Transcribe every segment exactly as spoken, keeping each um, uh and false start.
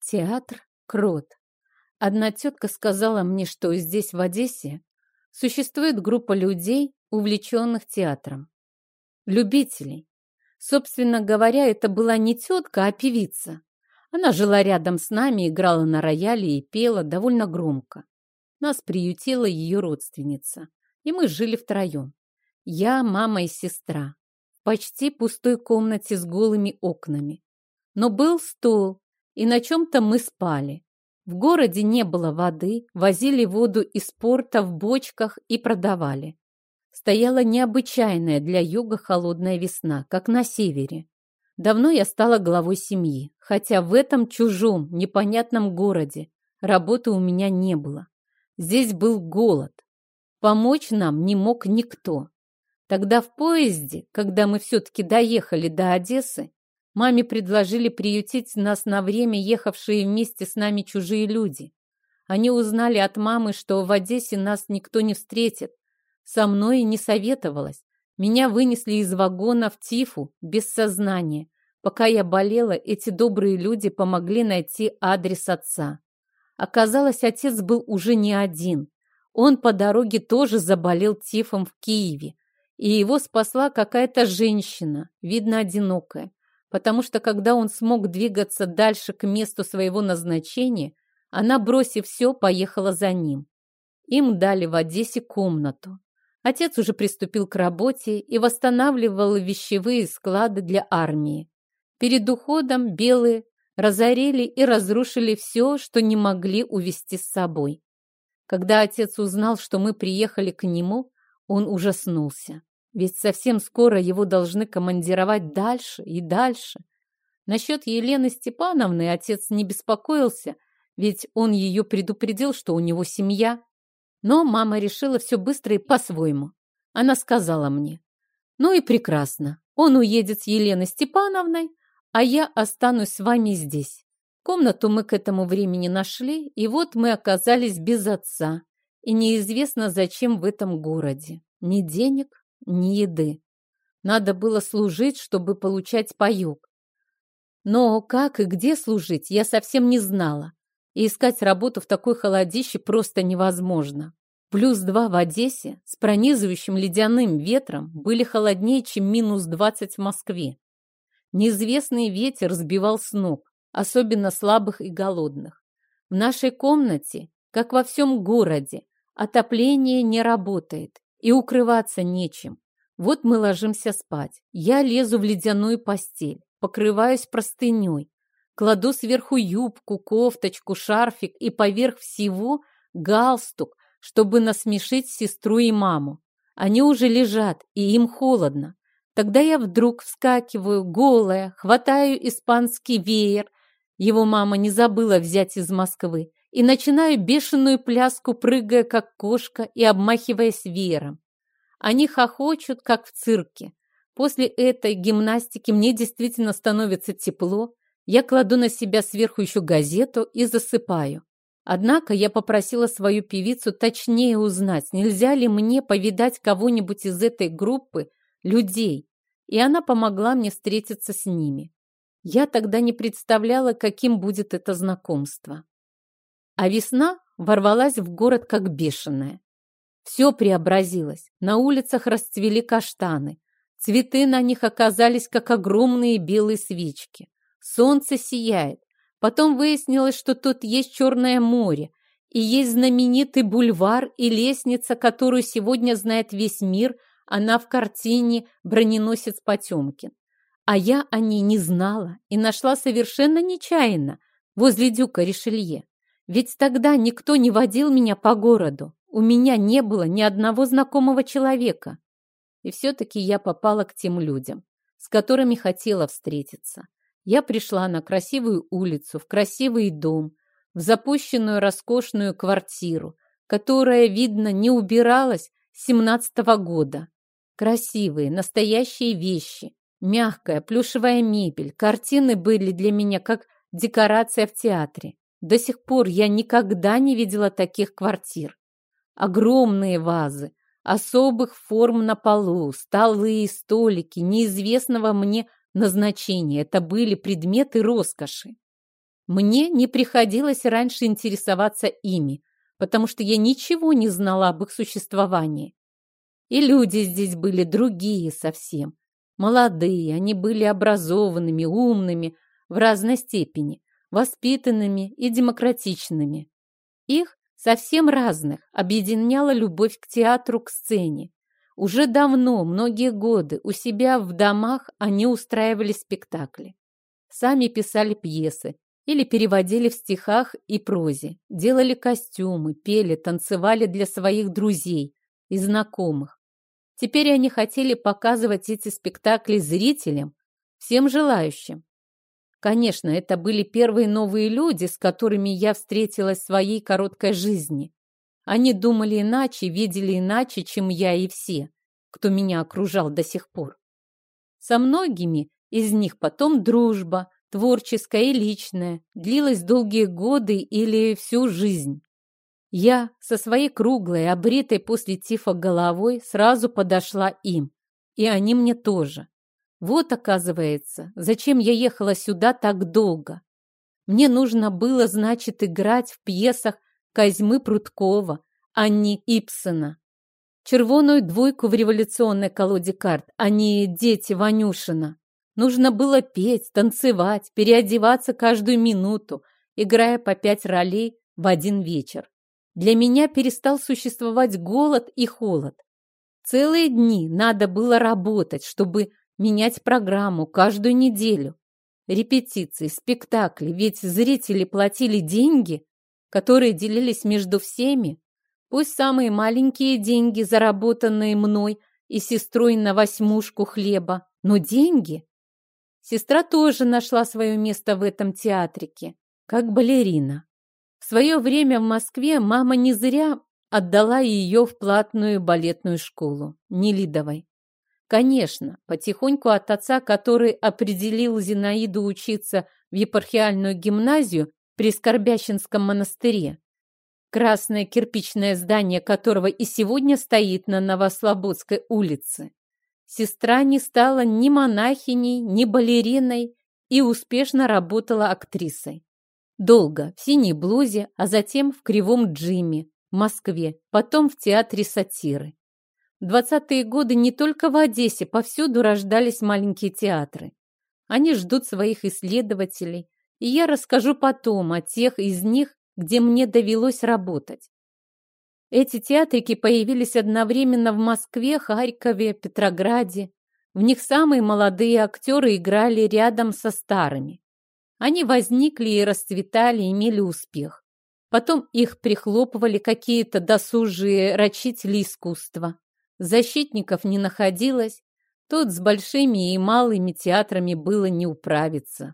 Театр «Крот». Одна тетка сказала мне, что здесь, в Одессе, существует группа людей, увлеченных театром. Любителей. Собственно говоря, это была не тетка, а певица. Она жила рядом с нами, играла на рояле и пела довольно громко. Нас приютила ее родственница, и мы жили втроем. Я, мама и сестра. В почти пустой комнате с голыми окнами. Но был стол, и на чем-то мы спали. В городе не было воды, возили воду из порта в бочках и продавали. Стояла необычайная для юга холодная весна, как на севере. Давно я стала главой семьи, хотя в этом чужом, непонятном городе работы у меня не было. Здесь был голод. Помочь нам не мог никто. Тогда в поезде, когда мы все-таки доехали до Одессы, маме предложили приютить нас на время ехавшие вместе с нами чужие люди. Они узнали от мамы, что в Одессе нас никто не встретит. Со мной не советовалась. Меня вынесли из вагона в тифу, без сознания. Пока я болела, эти добрые люди помогли найти адрес отца. Оказалось, отец был уже не один. Он по дороге тоже заболел тифом в Киеве. И его спасла какая-то женщина, видно, одинокая. Потому что, когда он смог двигаться дальше к месту своего назначения, она, бросив все, поехала за ним. Им дали в Одессе комнату. Отец уже приступил к работе и восстанавливал вещевые склады для армии. Перед уходом белые разорили и разрушили все, что не могли увезти с собой. Когда отец узнал, что мы приехали к нему, он ужаснулся. Ведь совсем скоро его должны командировать дальше и дальше. Насчет Елены Степановны отец не беспокоился, ведь он ее предупредил, что у него семья. Но мама решила все быстро и по-своему. Она сказала мне: «Ну и прекрасно, он уедет с Еленой Степановной, а я останусь с вами здесь». Комнату мы к этому времени нашли, и вот мы оказались без отца. И неизвестно, зачем в этом городе. Ни денег, ни еды. Надо было служить, чтобы получать паёк. Но как и где служить, я совсем не знала. И искать работу в такой холодище просто невозможно. Плюс два в Одессе с пронизывающим ледяным ветром были холоднее, чем минус двадцать в Москве. Неизвестный ветер сбивал с ног, особенно слабых и голодных. В нашей комнате, как во всем городе, отопление не работает и укрываться нечем. Вот мы ложимся спать. Я лезу в ледяную постель, покрываюсь простыней, кладу сверху юбку, кофточку, шарфик и поверх всего галстук, чтобы насмешить сестру и маму. Они уже лежат, и им холодно. Тогда я вдруг вскакиваю, голая, хватаю испанский веер, его мама не забыла взять из Москвы, и начинаю бешеную пляску, прыгая как кошка и обмахиваясь веером. Они хохочут, как в цирке. После этой гимнастики мне действительно становится тепло. Я кладу на себя сверху еще газету и засыпаю. Однако я попросила свою певицу точнее узнать, нельзя ли мне повидать кого-нибудь из этой группы людей, и она помогла мне встретиться с ними. Я тогда не представляла, каким будет это знакомство. А весна ворвалась в город как бешеная. Все преобразилось. На улицах расцвели каштаны. Цветы на них оказались, как огромные белые свечки. Солнце сияет. Потом выяснилось, что тут есть Черное море, и есть знаменитый бульвар и лестница, которую сегодня знает весь мир, она в картине «Броненосец Потемкин». А я о ней не знала и нашла совершенно нечаянно возле дюка Ришелье. Ведь тогда никто не водил меня по городу. У меня не было ни одного знакомого человека. И все-таки я попала к тем людям, с которыми хотела встретиться. Я пришла на красивую улицу, в красивый дом, в запущенную роскошную квартиру, которая, видно, не убиралась с семнадцатого года. Красивые, настоящие вещи, мягкая плюшевая мебель, картины были для меня как декорация в театре. До сих пор я никогда не видела таких квартир. Огромные вазы, особых форм на полу, столы и столики неизвестного мне назначения. Это были предметы роскоши. Мне не приходилось раньше интересоваться ими, потому что я ничего не знала об их существовании. И люди здесь были другие совсем. Молодые, они были образованными, умными в разной степени, воспитанными и демократичными. Их, совсем разных, объединяла любовь к театру, к сцене. Уже давно, многие годы, у себя в домах они устраивали спектакли. Сами писали пьесы или переводили в стихах и прозе, делали костюмы, пели, танцевали для своих друзей и знакомых. Теперь они хотели показывать эти спектакли зрителям, всем желающим. Конечно, это были первые новые люди, с которыми я встретилась в своей короткой жизни. Они думали иначе, видели иначе, чем я и все, кто меня окружал до сих пор. Со многими из них потом дружба, творческая и личная, длилась долгие годы или всю жизнь. Я со своей круглой, обритой после тифа головой сразу подошла им, и они мне тоже. Вот, оказывается, зачем я ехала сюда так долго. Мне нужно было, значит, играть в пьесах Козьмы Прудкова, а не Ибсена. Червоную двойку в революционной колоде карт, а не дети Ванюшина. Нужно было петь, танцевать, переодеваться каждую минуту, играя по пять ролей в один вечер. Для меня перестал существовать голод и холод. Целые дни надо было работать, чтобы менять программу каждую неделю. Репетиции, спектакли, ведь зрители платили деньги, которые делились между всеми. Пусть самые маленькие деньги, заработанные мной и сестрой на восьмушку хлеба, но деньги. Сестра тоже нашла свое место в этом театрике, как балерина. В свое время в Москве мама не зря отдала ее в платную балетную школу, Нелидовой. Конечно, потихоньку от отца, который определил Зинаиду учиться в епархиальную гимназию при Скорбященском монастыре, красное кирпичное здание которого и сегодня стоит на Новослободской улице, сестра не стала ни монахиней, ни балериной и успешно работала актрисой. Долго в синей блузе, а затем в кривом джиме в Москве, потом в театре сатиры. В двадцатые годы не только в Одессе, повсюду рождались маленькие театры. Они ждут своих исследователей, и я расскажу потом о тех из них, где мне довелось работать. Эти театрики появились одновременно в Москве, Харькове, Петрограде. В них самые молодые актеры играли рядом со старыми. Они возникли и расцветали, имели успех. Потом их прихлопывали какие-то досужие рачители искусства. Защитников не находилось, тут с большими и малыми театрами было не управиться.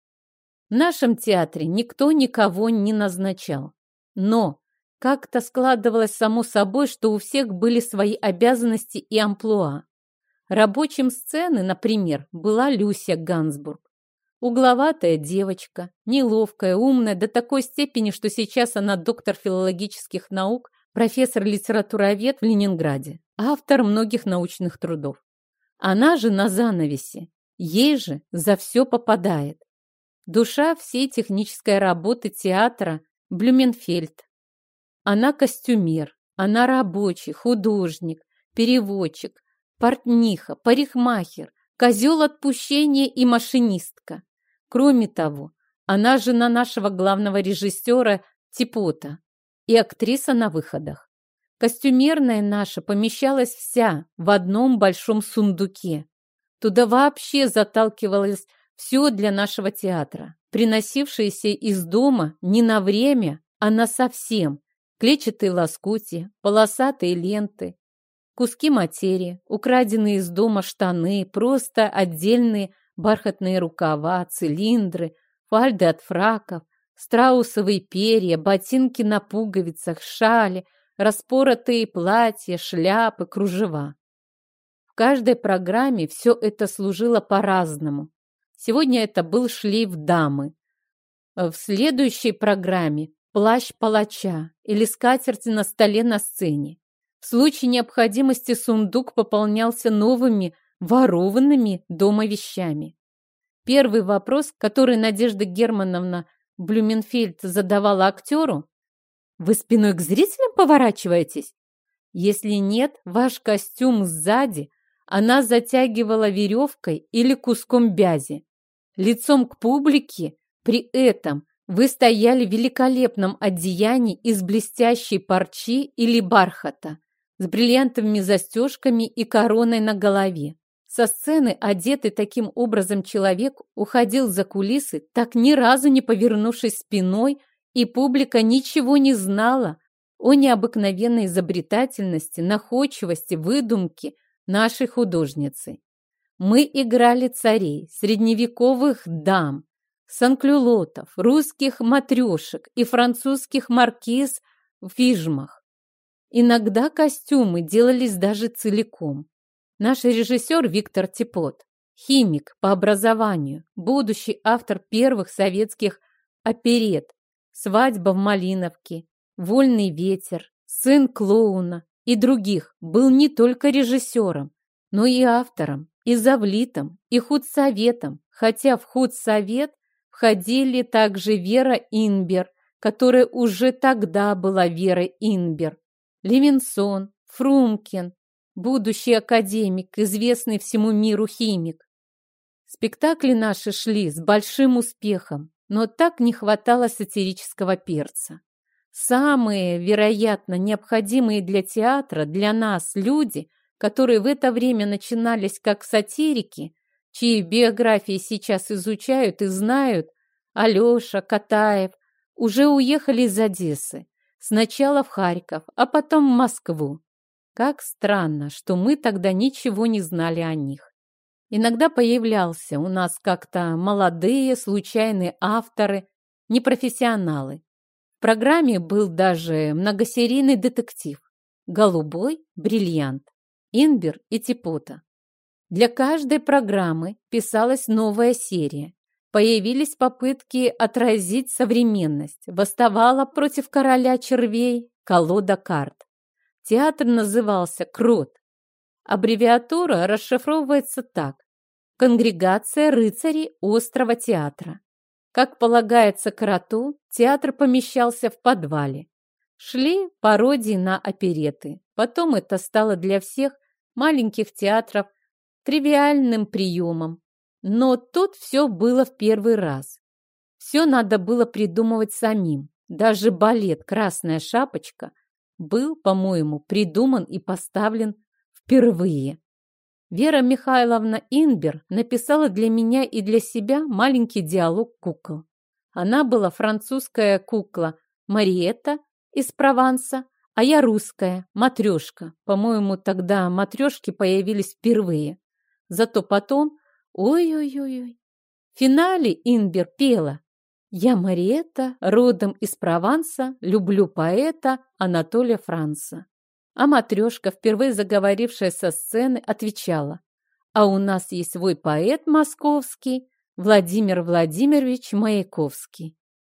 В нашем театре никто никого не назначал. Но как-то складывалось само собой, что у всех были свои обязанности и амплуа. Рабочим сцены, например, была Люся Гансбург. Угловатая девочка, неловкая, умная до такой степени, что сейчас она доктор филологических наук, профессор-литературовед в Ленинграде, автор многих научных трудов. Она же на занавесе, ей же за все попадает. Душа всей технической работы театра – Блюменфельд. Она костюмер, она рабочий, художник, переводчик, портниха, парикмахер, козел отпущения и машинистка. Кроме того, она жена нашего главного режиссера Типота и актриса на выходах. Костюмерная наша помещалась вся в одном большом сундуке. Туда вообще заталкивалось все для нашего театра, приносившееся из дома не на время, а насовсем. Клетчатые лоскути, полосатые ленты, куски материи, украденные из дома штаны, просто отдельные бархатные рукава, цилиндры, фальды от фраков, страусовые перья, ботинки на пуговицах, шали, распоротые платья, шляпы, кружева. В каждой программе все это служило по-разному. Сегодня это был шлейф дамы. В следующей программе плащ палача или скатерть на столе на сцене. В случае необходимости сундук пополнялся новыми, ворованными дома вещами. Первый вопрос, который Надежда Германовна Блюменфельд задавала актеру. Вы спиной к зрителям поворачиваетесь? Если нет, ваш костюм сзади она затягивала веревкой или куском бязи. Лицом к публике при этом вы стояли в великолепном одеянии из блестящей парчи или бархата с бриллиантовыми застежками и короной на голове. Со сцены, одетый таким образом человек, уходил за кулисы, так ни разу не повернувшись спиной, и публика ничего не знала о необыкновенной изобретательности, находчивости, выдумке нашей художницы. Мы играли царей, средневековых дам, санклюлотов, русских матрешек и французских маркиз в фижмах. Иногда костюмы делались даже целиком. Наш режиссер Виктор Тепот, химик по образованию, будущий автор первых советских оперет «Свадьба в Малиновке», «Вольный ветер», «Сын клоуна» и других, был не только режиссером, но и автором, и завлитом, и худсоветом, хотя в худсовет входили также Вера Инбер, которая уже тогда была Верой Инбер, Левинсон, Фрумкин, будущий академик, известный всему миру химик. Спектакли наши шли с большим успехом, но так не хватало сатирического перца. Самые, вероятно, необходимые для театра, для нас люди, которые в это время начинались как сатирики, чьи биографии сейчас изучают и знают, Алеша, Катаев, уже уехали из Одессы, сначала в Харьков, а потом в Москву. Как странно, что мы тогда ничего не знали о них. Иногда появлялся у нас как-то молодые, случайные авторы, непрофессионалы. В программе был даже многосерийный детектив «Голубой бриллиант», Инбер и Тепота. Для каждой программы писалась новая серия. Появились попытки отразить современность. Восставала против короля червей колода карт. Театр назывался «Крот». Аббревиатура расшифровывается так: «Конгрегация рыцарей острова театра». Как полагается кроту, театр помещался в подвале. Шли пародии на опереты. Потом это стало для всех маленьких театров тривиальным приемом. Но тут все было в первый раз. Все надо было придумывать самим. Даже балет «Красная шапочка» был, по-моему, придуман и поставлен впервые. Вера Михайловна Инбер написала для меня и для себя маленький диалог кукол. Она была французская кукла Мариетта из Прованса, а я русская, матрешка. По-моему, тогда матрешки появились впервые. Зато потом, ой-ой-ой, в финале Инбер пела: «Я Мариетта, родом из Прованса, люблю поэта Анатолия Франца». А матрешка, впервые заговорившая со сцены, отвечала: «А у нас есть свой поэт московский, Владимир Владимирович Маяковский».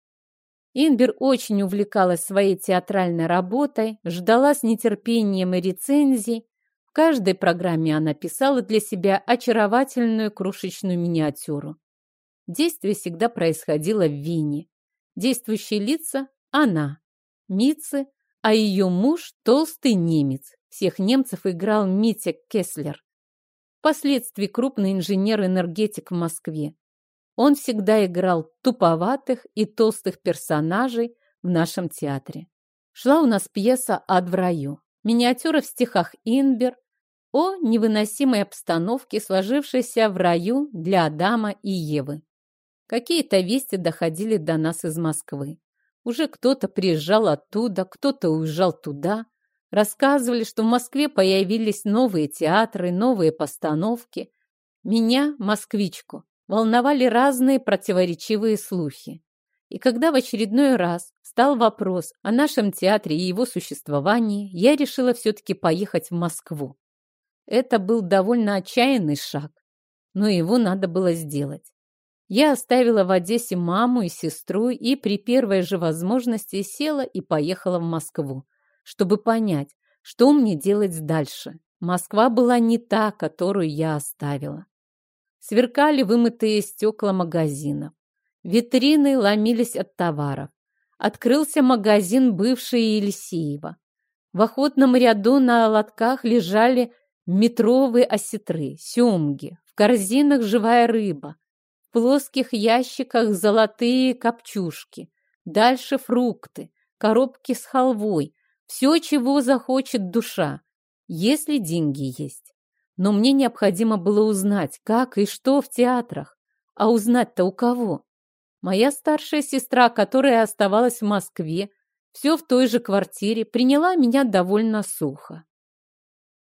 Инбер очень увлекалась своей театральной работой, ждала с нетерпением и рецензий. В каждой программе она писала для себя очаровательную крошечную миниатюру. Действие всегда происходило в Вене. Действующие лица – она, Митцы, а ее муж – толстый немец. Всех немцев играл Митя Кеслер. Впоследствии крупный инженер-энергетик в Москве. Он всегда играл туповатых и толстых персонажей в нашем театре. Шла у нас пьеса «Ад в раю». Миниатюра в стихах Инбер о невыносимой обстановке, сложившейся в раю для Адама и Евы. Какие-то вести доходили до нас из Москвы. Уже кто-то приезжал оттуда, кто-то уезжал туда. Рассказывали, что в Москве появились новые театры, новые постановки. Меня, москвичку, волновали разные противоречивые слухи. И когда в очередной раз стал вопрос о нашем театре и его существовании, я решила все-таки поехать в Москву. Это был довольно отчаянный шаг, но его надо было сделать. Я оставила в Одессе маму и сестру и при первой же возможности села и поехала в Москву, чтобы понять, что мне делать дальше. Москва была не та, которую я оставила. Сверкали вымытые стекла магазинов. Витрины ломились от товаров. Открылся магазин бывший Елисеева. В охотном ряду на лотках лежали метровые осетры, семги, в корзинах живая рыба, в плоских ящиках золотые копчушки, дальше фрукты, коробки с халвой, все, чего захочет душа, если деньги есть. Но мне необходимо было узнать, как и что в театрах. А узнать-то у кого? Моя старшая сестра, которая оставалась в Москве, все в той же квартире, приняла меня довольно сухо.